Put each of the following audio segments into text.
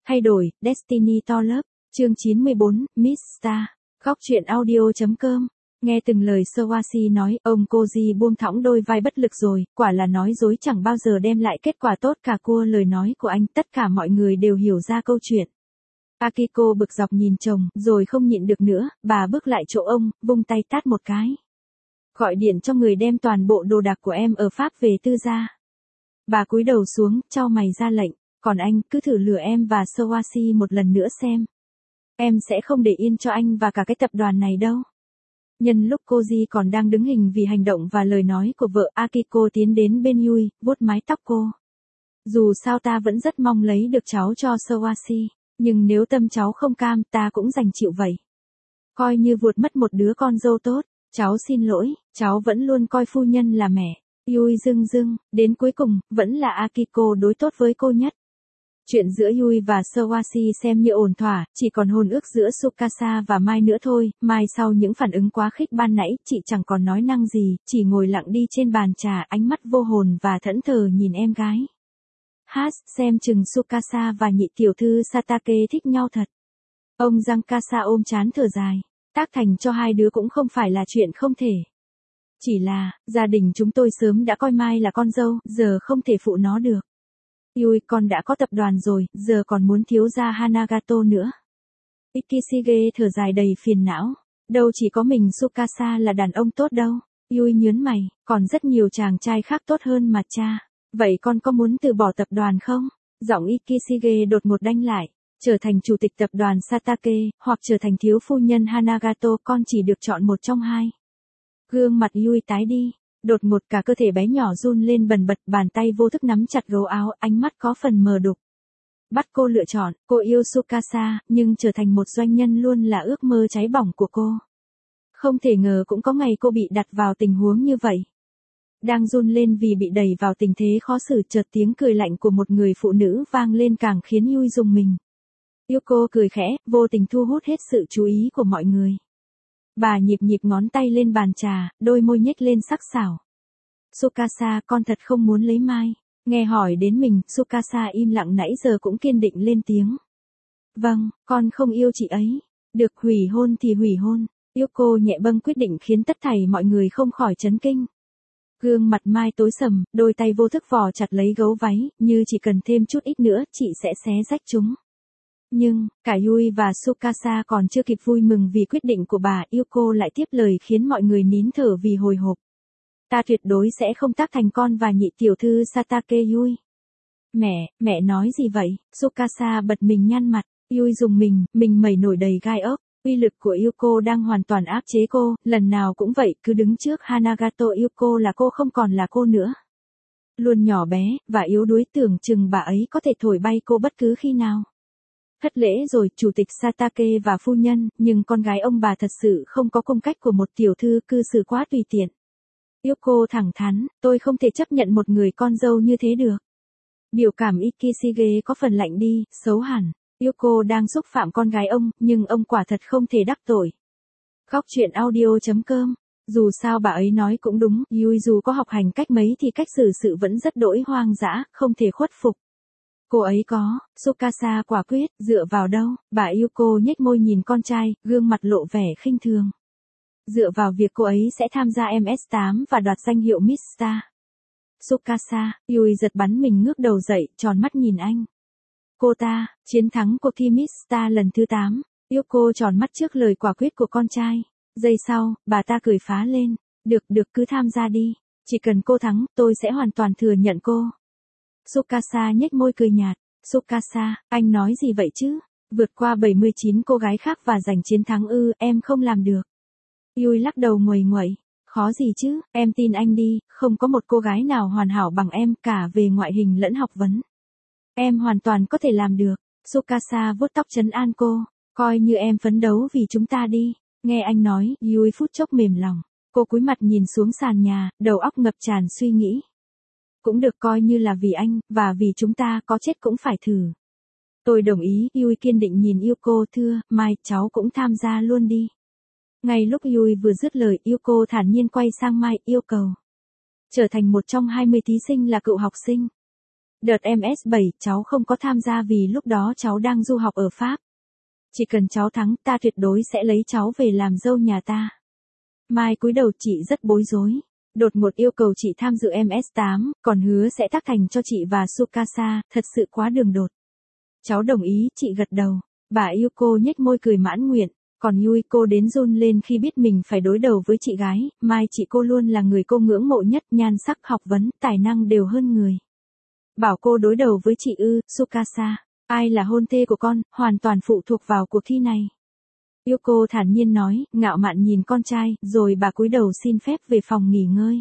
Thay đổi, Destiny to lớp, chương 94, Miss Star, góc truyện audio.com. Nghe từng lời Sawasi nói, ông Koji buông thõng đôi vai bất lực rồi, quả là nói dối chẳng bao giờ đem lại kết quả tốt cả cua lời nói của anh, tất cả mọi người đều hiểu ra câu chuyện. Akiko bực dọc nhìn chồng, rồi không nhịn được nữa, bà bước lại chỗ ông, vung tay tát một cái. Gọi điện cho người đem toàn bộ đồ đạc của em ở Pháp về tư gia. Bà cúi đầu xuống, chau mày ra lệnh, còn anh, cứ thử lừa em và Sawasi một lần nữa xem. Em sẽ không để yên cho anh và cả cái tập đoàn này đâu. Nhân lúc Koji còn đang đứng hình vì hành động và lời nói của vợ, Akiko tiến đến bên Yui, vuốt mái tóc cô. Dù sao ta vẫn rất mong lấy được cháu cho Sawasi, nhưng nếu tâm cháu không cam, ta cũng đành chịu vậy. Coi như vuột mất một đứa con dâu tốt, cháu xin lỗi, cháu vẫn luôn coi phu nhân là mẹ. Yui dưng, đến cuối cùng, vẫn là Akiko đối tốt với cô nhất. Chuyện giữa Yui và Sawasi xem như ổn thỏa, chỉ còn hôn ước giữa Tsukasa và Mai nữa thôi. Mai sau những phản ứng quá khích ban nãy, chị chẳng còn nói năng gì, chỉ ngồi lặng đi trên bàn trà, ánh mắt vô hồn và thẫn thờ nhìn em gái. Xem chừng Tsukasa và nhị tiểu thư Satake thích nhau thật. Ông Giankasa ôm trán thở dài, tác thành cho hai đứa cũng không phải là chuyện không thể. Chỉ là, gia đình chúng tôi sớm đã coi Mai là con dâu, giờ không thể phụ nó được. Yui, con đã có tập đoàn rồi, giờ còn muốn thiếu gia Hanagato nữa. Ikishige thở dài đầy phiền não. Đâu chỉ có mình Tsukasa là đàn ông tốt đâu. Yui nhớn mày, còn rất nhiều chàng trai khác tốt hơn mà cha. Vậy con có muốn từ bỏ tập đoàn không? Giọng Ikishige đột ngột đanh lại. Trở thành chủ tịch tập đoàn Satake, hoặc trở thành thiếu phu nhân Hanagato, con chỉ được chọn một trong hai. Gương mặt Yui tái đi. Đột ngột cả cơ thể bé nhỏ run lên bần bật, bàn tay vô thức nắm chặt gấu áo, ánh mắt có phần mờ đục. Bắt cô lựa chọn, cô yêu Tsukasa, nhưng trở thành một doanh nhân luôn là ước mơ cháy bỏng của cô. Không thể ngờ cũng có ngày cô bị đặt vào tình huống như vậy. Đang run lên vì bị đẩy vào tình thế khó xử, chợt tiếng cười lạnh của một người phụ nữ vang lên càng khiến Yui rùng mình. Yoko cười khẽ, vô tình thu hút hết sự chú ý của mọi người. Bà nhịp ngón tay lên bàn trà, đôi môi nhếch lên sắc sảo. Tsukasa, con thật không muốn lấy Mai. Nghe hỏi đến mình, Tsukasa im lặng nãy giờ cũng kiên định lên tiếng. Vâng, con không yêu chị ấy. Được hủy hôn thì hủy hôn. Yoko nhẹ bâng quyết định khiến tất thảy mọi người không khỏi chấn kinh. Gương mặt Mai tối sầm, đôi tay vô thức vò chặt lấy gấu váy, như chỉ cần thêm chút ít nữa, chị sẽ xé rách chúng. Nhưng, cả Yui và Tsukasa còn chưa kịp vui mừng vì quyết định của bà, Yoko lại tiếp lời khiến mọi người nín thở vì hồi hộp. Ta tuyệt đối sẽ không tác thành con và nhị tiểu thư Satake Yui. Mẹ nói gì vậy? Tsukasa bật mình nhăn mặt, Yui dùng mình mẩy nổi đầy gai ốc. Uy lực của Yoko đang hoàn toàn áp chế cô, lần nào cũng vậy, cứ đứng trước Hanagato Yoko là cô không còn là cô nữa. Luôn nhỏ bé, và yếu đuối, tưởng chừng bà ấy có thể thổi bay cô bất cứ khi nào. Thất lễ rồi, chủ tịch Satake và phu nhân, nhưng con gái ông bà thật sự không có cung cách của một tiểu thư, cư xử quá tùy tiện. Yoko thẳng thắn, tôi không thể chấp nhận một người con dâu như thế được. Biểu cảm Ikishige có phần lạnh đi, xấu hẳn. Yoko đang xúc phạm con gái ông, nhưng ông quả thật không thể đắc tội. Góc truyện audio.com. Dù sao bà ấy nói cũng đúng, Yui dù có học hành cách mấy thì cách xử sự vẫn rất đỗi hoang dã, không thể khuất phục. Cô ấy có, Tsukasa quả quyết, dựa vào đâu? Bà Yoko nhếch môi nhìn con trai, gương mặt lộ vẻ khinh thường. Dựa vào việc cô ấy sẽ tham gia MS8 và đoạt danh hiệu Miss Star. Tsukasa, Yui giật bắn mình ngước đầu dậy, tròn mắt nhìn anh. Cô ta, chiến thắng cuộc thi Miss Star lần thứ 8. Yoko tròn mắt trước lời quả quyết của con trai. Giây sau, bà ta cười phá lên. Được cứ tham gia đi. Chỉ cần cô thắng, tôi sẽ hoàn toàn thừa nhận cô. Tsukasa nhếch môi cười nhạt. Tsukasa, anh nói gì vậy chứ? Vượt qua 79 cô gái khác và giành chiến thắng ư, em không làm được. Yui lắc đầu nguầy nguậy. Khó gì chứ, em tin anh đi, không có một cô gái nào hoàn hảo bằng em, cả về ngoại hình lẫn học vấn. Em hoàn toàn có thể làm được. Tsukasa vuốt tóc trấn an cô. Coi như em phấn đấu vì chúng ta đi. Nghe anh nói, Yui phút chốc mềm lòng. Cô cúi mặt nhìn xuống sàn nhà, đầu óc ngập tràn suy nghĩ. Cũng được, coi như là vì anh, và vì chúng ta, có chết cũng phải thử. Tôi đồng ý, Yui kiên định nhìn Yoko, thưa, mai, cháu cũng tham gia luôn đi. Ngay lúc Yui vừa dứt lời, Yoko thản nhiên quay sang Mai, yêu cầu. Trở thành một trong 20 thí sinh là cựu học sinh. Đợt MS7 cháu không có tham gia vì lúc đó cháu đang du học ở Pháp. Chỉ cần cháu thắng ta tuyệt đối sẽ lấy cháu về làm dâu nhà ta. Mai cúi đầu chị rất bối rối. Đột ngột yêu cầu chị tham dự MS8, còn hứa sẽ tác thành cho chị và Tsukasa, thật sự quá đường đột. Cháu đồng ý, chị gật đầu. Bà Yuko nhếch môi cười mãn nguyện. Còn Yuiko đến run lên khi biết mình phải đối đầu với chị gái, Mai chị cô luôn là người cô ngưỡng mộ nhất, nhan sắc, học vấn, tài năng đều hơn người. Bảo cô đối đầu với chị Tsukasa. Ai là hôn thê của con, hoàn toàn phụ thuộc vào cuộc thi này. Yuko thản nhiên nói, ngạo mạn nhìn con trai, rồi bà cúi đầu xin phép về phòng nghỉ ngơi.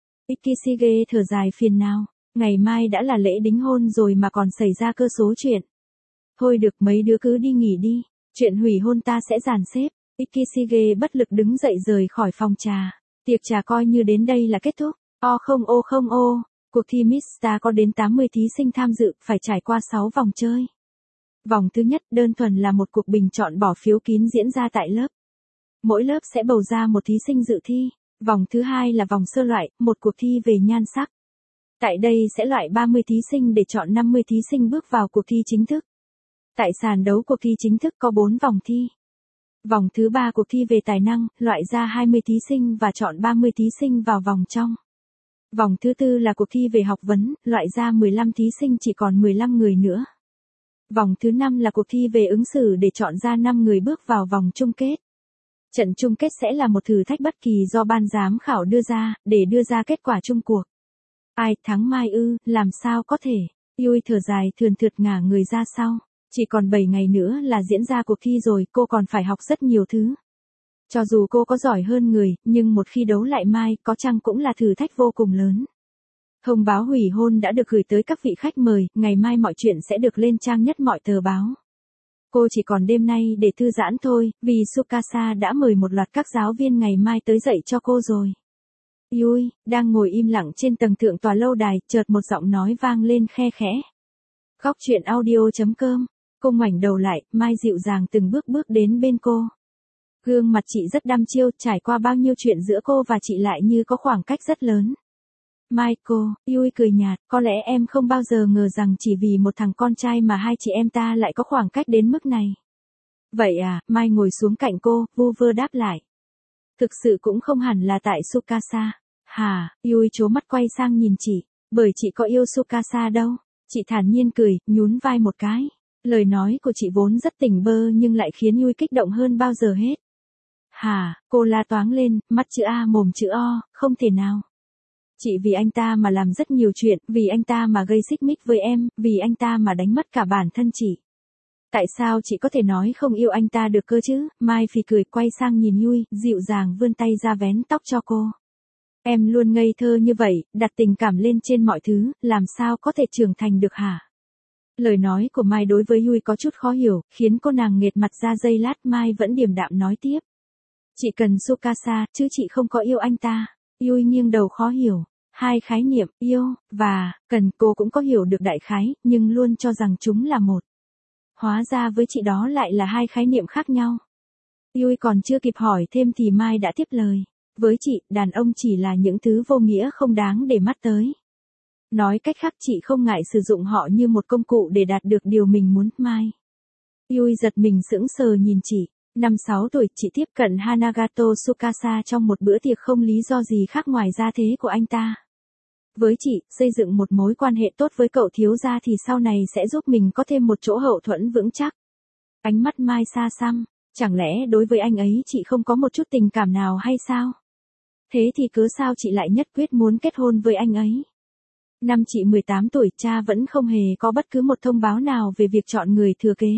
Ikishige thở dài phiền não, ngày mai đã là lễ đính hôn rồi mà còn xảy ra cơ số chuyện. Thôi được, mấy đứa cứ đi nghỉ đi, chuyện hủy hôn ta sẽ dàn xếp. Ikishige bất lực đứng dậy rời khỏi phòng trà. Tiệc trà coi như đến đây là kết thúc. Không ô. Cuộc thi Miss Star có đến 80 thí sinh tham dự, phải trải qua 6 vòng chơi. Vòng thứ nhất đơn thuần là một cuộc bình chọn bỏ phiếu kín diễn ra tại lớp. Mỗi lớp sẽ bầu ra một thí sinh dự thi. Vòng thứ hai là vòng sơ loại, một cuộc thi về nhan sắc. Tại đây sẽ loại 30 thí sinh để chọn 50 thí sinh bước vào cuộc thi chính thức. Tại sàn đấu cuộc thi chính thức có 4 vòng thi. Vòng thứ 3 cuộc thi về tài năng, loại ra 20 thí sinh và chọn 30 thí sinh vào vòng trong. Vòng thứ 4 là cuộc thi về học vấn, loại ra 15 thí sinh chỉ còn 15 người nữa. Vòng thứ 5 là cuộc thi về ứng xử để chọn ra 5 người bước vào vòng chung kết. Trận chung kết sẽ là một thử thách bất kỳ do ban giám khảo đưa ra, để đưa ra kết quả chung cuộc. Ai thắng Mai làm sao có thể. Yui thở dài thườn thượt ngả người ra sau. Chỉ còn 7 ngày nữa là diễn ra cuộc thi rồi, cô còn phải học rất nhiều thứ. Cho dù cô có giỏi hơn người, nhưng một khi đấu lại Mai, có chăng cũng là thử thách vô cùng lớn. Thông báo hủy hôn đã được gửi tới các vị khách mời, ngày mai mọi chuyện sẽ được lên trang nhất mọi tờ báo. Cô chỉ còn đêm nay để thư giãn thôi, vì Tsukasa đã mời một loạt các giáo viên ngày mai tới dạy cho cô rồi. Yui, đang ngồi im lặng trên tầng thượng tòa lâu đài, chợt một giọng nói vang lên khe khẽ. Góc truyện audio.com. Cô ngoảnh đầu lại, Mai dịu dàng từng bước bước đến bên cô. Gương mặt chị rất đăm chiêu, trải qua bao nhiêu chuyện giữa cô và chị lại như có khoảng cách rất lớn. Mai cô, Yui cười nhạt, có lẽ em không bao giờ ngờ rằng chỉ vì một thằng con trai mà hai chị em ta lại có khoảng cách đến mức này. Vậy à, Mai ngồi xuống cạnh cô, vu vơ đáp lại. Thực sự cũng không hẳn là tại Tsukasa. Hả, Yui trố mắt quay sang nhìn chị, bởi chị có yêu Tsukasa đâu. Chị thản nhiên cười, nhún vai một cái. Lời nói của chị vốn rất tỉnh bơ nhưng lại khiến Yui kích động hơn bao giờ hết. Hả, cô la toáng lên, mắt chữ A mồm chữ O, không thể nào. Chị vì anh ta mà làm rất nhiều chuyện, vì anh ta mà gây xích mích với em, vì anh ta mà đánh mất cả bản thân chị. Tại sao chị có thể nói không yêu anh ta được cơ chứ? Mai phì cười quay sang nhìn Yui, dịu dàng vươn tay ra vén tóc cho cô. Em luôn ngây thơ như vậy, đặt tình cảm lên trên mọi thứ, làm sao có thể trưởng thành được hả? Lời nói của Mai đối với Yui có chút khó hiểu, khiến cô nàng nghệt mặt ra giây lát. Mai vẫn điềm đạm nói tiếp. Chị cần Tsukasa, chứ chị không có yêu anh ta. Yui nghiêng đầu khó hiểu. Hai khái niệm, yêu, và, cần, cô cũng có hiểu được đại khái, nhưng luôn cho rằng chúng là một. Hóa ra với chị đó lại là hai khái niệm khác nhau. Yui còn chưa kịp hỏi thêm thì Mai đã tiếp lời. Với chị, đàn ông chỉ là những thứ vô nghĩa không đáng để mắt tới. Nói cách khác chị không ngại sử dụng họ như một công cụ để đạt được điều mình muốn. Mai. Yui giật mình sững sờ nhìn chị. Năm 6 tuổi, chị tiếp cận Hanagato Tsukasa trong một bữa tiệc không lý do gì khác ngoài gia thế của anh ta. Với chị, xây dựng một mối quan hệ tốt với cậu thiếu gia thì sau này sẽ giúp mình có thêm một chỗ hậu thuẫn vững chắc. Ánh mắt Mai xa xăm, chẳng lẽ đối với anh ấy chị không có một chút tình cảm nào hay sao? Thế thì cớ sao chị lại nhất quyết muốn kết hôn với anh ấy? Năm chị 18 tuổi, cha vẫn không hề có bất cứ một thông báo nào về việc chọn người thừa kế.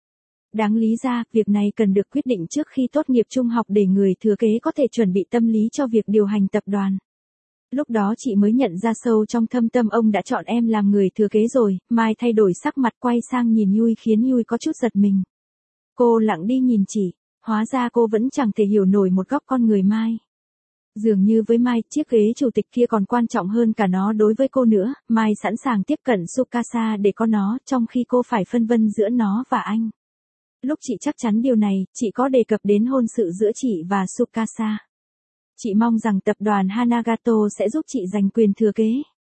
Đáng lý ra, việc này cần được quyết định trước khi tốt nghiệp trung học để người thừa kế có thể chuẩn bị tâm lý cho việc điều hành tập đoàn. Lúc đó chị mới nhận ra sâu trong thâm tâm ông đã chọn em làm người thừa kế rồi. Mai thay đổi sắc mặt quay sang nhìn Yui khiến Yui có chút giật mình. Cô lặng đi nhìn chị, hóa ra cô vẫn chẳng thể hiểu nổi một góc con người Mai. Dường như với Mai, chiếc ghế chủ tịch kia còn quan trọng hơn cả nó đối với cô nữa. Mai sẵn sàng tiếp cận Tsukasa để có nó, trong khi cô phải phân vân giữa nó và anh. Lúc chị chắc chắn điều này, chị có đề cập đến hôn sự giữa chị và Tsukasa. Chị mong rằng tập đoàn Hanagato sẽ giúp chị giành quyền thừa kế.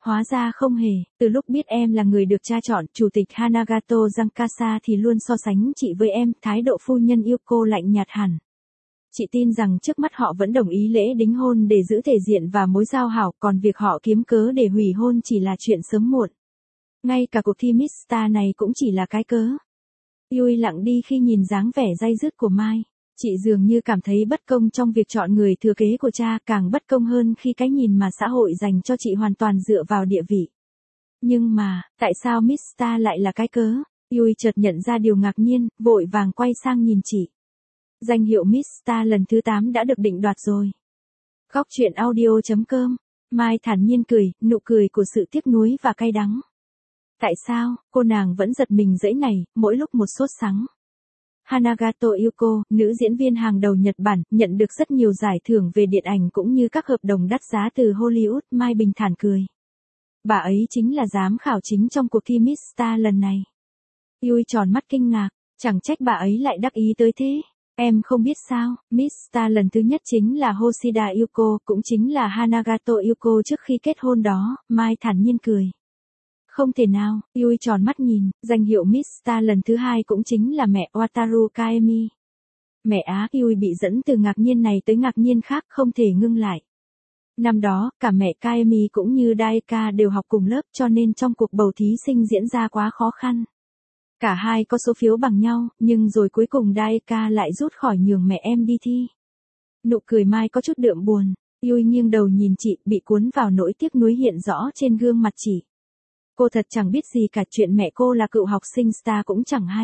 Hóa ra không hề, từ lúc biết em là người được cha chọn, Chủ tịch Hanagato Giancasa thì luôn so sánh chị với em, thái độ phu nhân yêu cô lạnh nhạt hẳn. Chị tin rằng trước mắt họ vẫn đồng ý lễ đính hôn để giữ thể diện và mối giao hảo, còn việc họ kiếm cớ để hủy hôn chỉ là chuyện sớm muộn. Ngay cả cuộc thi Miss Star này cũng chỉ là cái cớ. Yui lặng đi khi nhìn dáng vẻ day dứt của Mai. Chị dường như cảm thấy bất công trong việc chọn người thừa kế của cha, càng bất công hơn khi cái nhìn mà xã hội dành cho chị hoàn toàn dựa vào địa vị. Nhưng mà, tại sao Miss Star lại là cái cớ? Yui chợt nhận ra điều ngạc nhiên, vội vàng quay sang nhìn chị. Danh hiệu Miss Star lần thứ 8 đã được định đoạt rồi. Góc truyện audio.com. Mai thản nhiên cười, nụ cười của sự tiếc nuối và cay đắng. Tại sao, cô nàng vẫn giật mình dãy này, mỗi lúc một sốt sắng. Hanagato Yuko, nữ diễn viên hàng đầu Nhật Bản, nhận được rất nhiều giải thưởng về điện ảnh cũng như các hợp đồng đắt giá từ Hollywood. Mai bình thản cười. Bà ấy chính là giám khảo chính trong cuộc thi Miss Star lần này. Yui tròn mắt kinh ngạc, chẳng trách bà ấy lại đắc ý tới thế. Em không biết sao, Miss Star lần thứ nhất chính là Hoshida Yuko, cũng chính là Hanagato Yuko trước khi kết hôn đó. Mai thản nhiên cười. Không thể nào, Yui tròn mắt nhìn, danh hiệu Miss Star lần thứ 2 cũng chính là mẹ Wataru Kaemi. Mẹ á, Yui bị dẫn từ ngạc nhiên này tới ngạc nhiên khác, không thể ngưng lại. Năm đó, cả mẹ Kaemi cũng như Daika đều học cùng lớp, cho nên trong cuộc bầu thí sinh diễn ra quá khó khăn. Cả hai có số phiếu bằng nhau, nhưng rồi cuối cùng Daika lại rút khỏi nhường mẹ em đi thi. Nụ cười Mai có chút đượm buồn. Yui nghiêng đầu nhìn chị, bị cuốn vào nỗi tiếc nuối hiện rõ trên gương mặt chị. Cô thật chẳng biết gì cả, chuyện mẹ cô là cựu học sinh star cũng chẳng hay.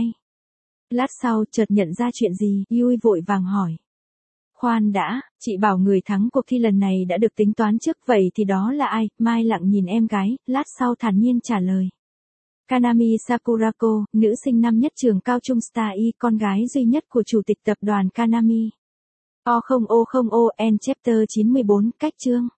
Lát sau chợt nhận ra chuyện gì, Yui vội vàng hỏi. Khoan đã, chị bảo người thắng cuộc thi lần này đã được tính toán trước, vậy thì đó là ai? Mai lặng nhìn em gái, lát sau thản nhiên trả lời. Kanami Sakurako, nữ sinh năm nhất trường cao trung Star Y, con gái duy nhất của chủ tịch tập đoàn Kanami. O0O0ON Chapter 94, cách chương.